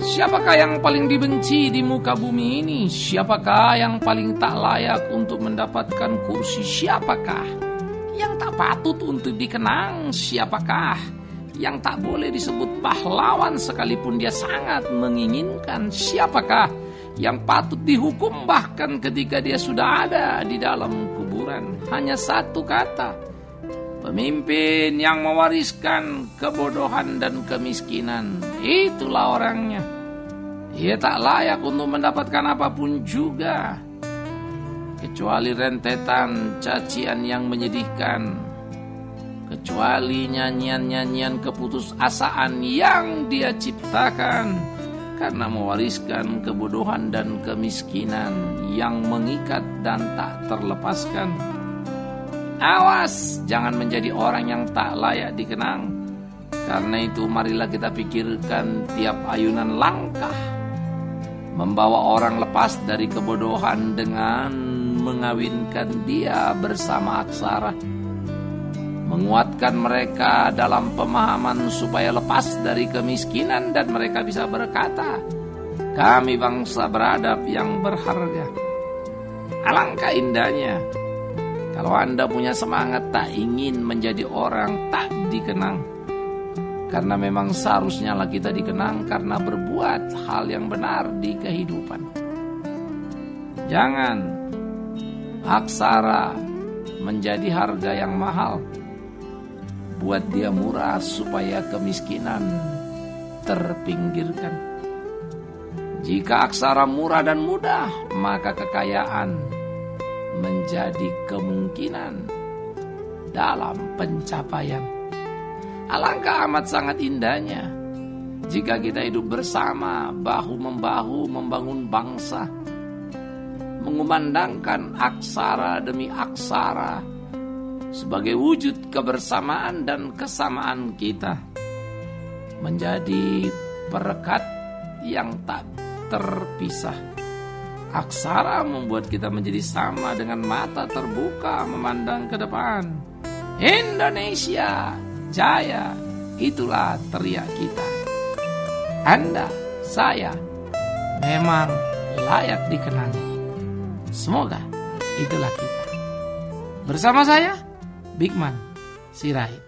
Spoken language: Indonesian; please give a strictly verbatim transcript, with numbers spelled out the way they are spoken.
Siapakah yang paling dibenci di muka bumi ini? Siapakah yang paling tak layak untuk mendapatkan kursi? Siapakah yang tak patut untuk dikenang? Siapakah yang tak boleh disebut pahlawan sekalipun dia sangat menginginkan? Siapakah yang patut dihukum bahkan ketika dia sudah ada di dalam kuburan? Hanya satu kata: pemimpin yang mewariskan kebodohan dan kemiskinan. Itulah orangnya. Ia tak layak untuk mendapatkan apapun juga, kecuali rentetan cacian yang menyedihkan, kecuali nyanyian-nyanyian keputusasaan yang dia ciptakan karena mewariskan kebodohan dan kemiskinan yang mengikat dan tak terlepaskan. Awas, jangan menjadi orang yang tak layak dikenang. Karena itu marilah kita pikirkan tiap ayunan langkah membawa orang lepas dari kebodohan dengan mengawinkan dia bersama aksara, menguatkan mereka dalam pemahaman supaya lepas dari kemiskinan dan mereka bisa berkata, kami bangsa beradab yang berharga. Alangkah indahnya kalau Anda punya semangat tak ingin menjadi orang tak dikenang. Karena memang seharusnya lah kita dikenang karena berbuat hal yang benar di kehidupan. Jangan aksara menjadi harga yang mahal. Buat dia murah supaya kemiskinan terpinggirkan. Jika aksara murah dan mudah, maka kekayaan menjadi kemungkinan dalam pencapaian. Alangkah amat sangat indahnya jika kita hidup bersama, bahu-membahu membangun bangsa, mengumandangkan aksara demi aksara sebagai wujud kebersamaan dan kesamaan kita, menjadi perekat yang tak terpisah. Aksara membuat kita menjadi sama dengan mata terbuka memandang ke depan. Indonesia Jaya, itulah teriak kita. Anda, saya, memang layak dikenang. Semoga itulah kita. Bersama saya, Bigman Sirait.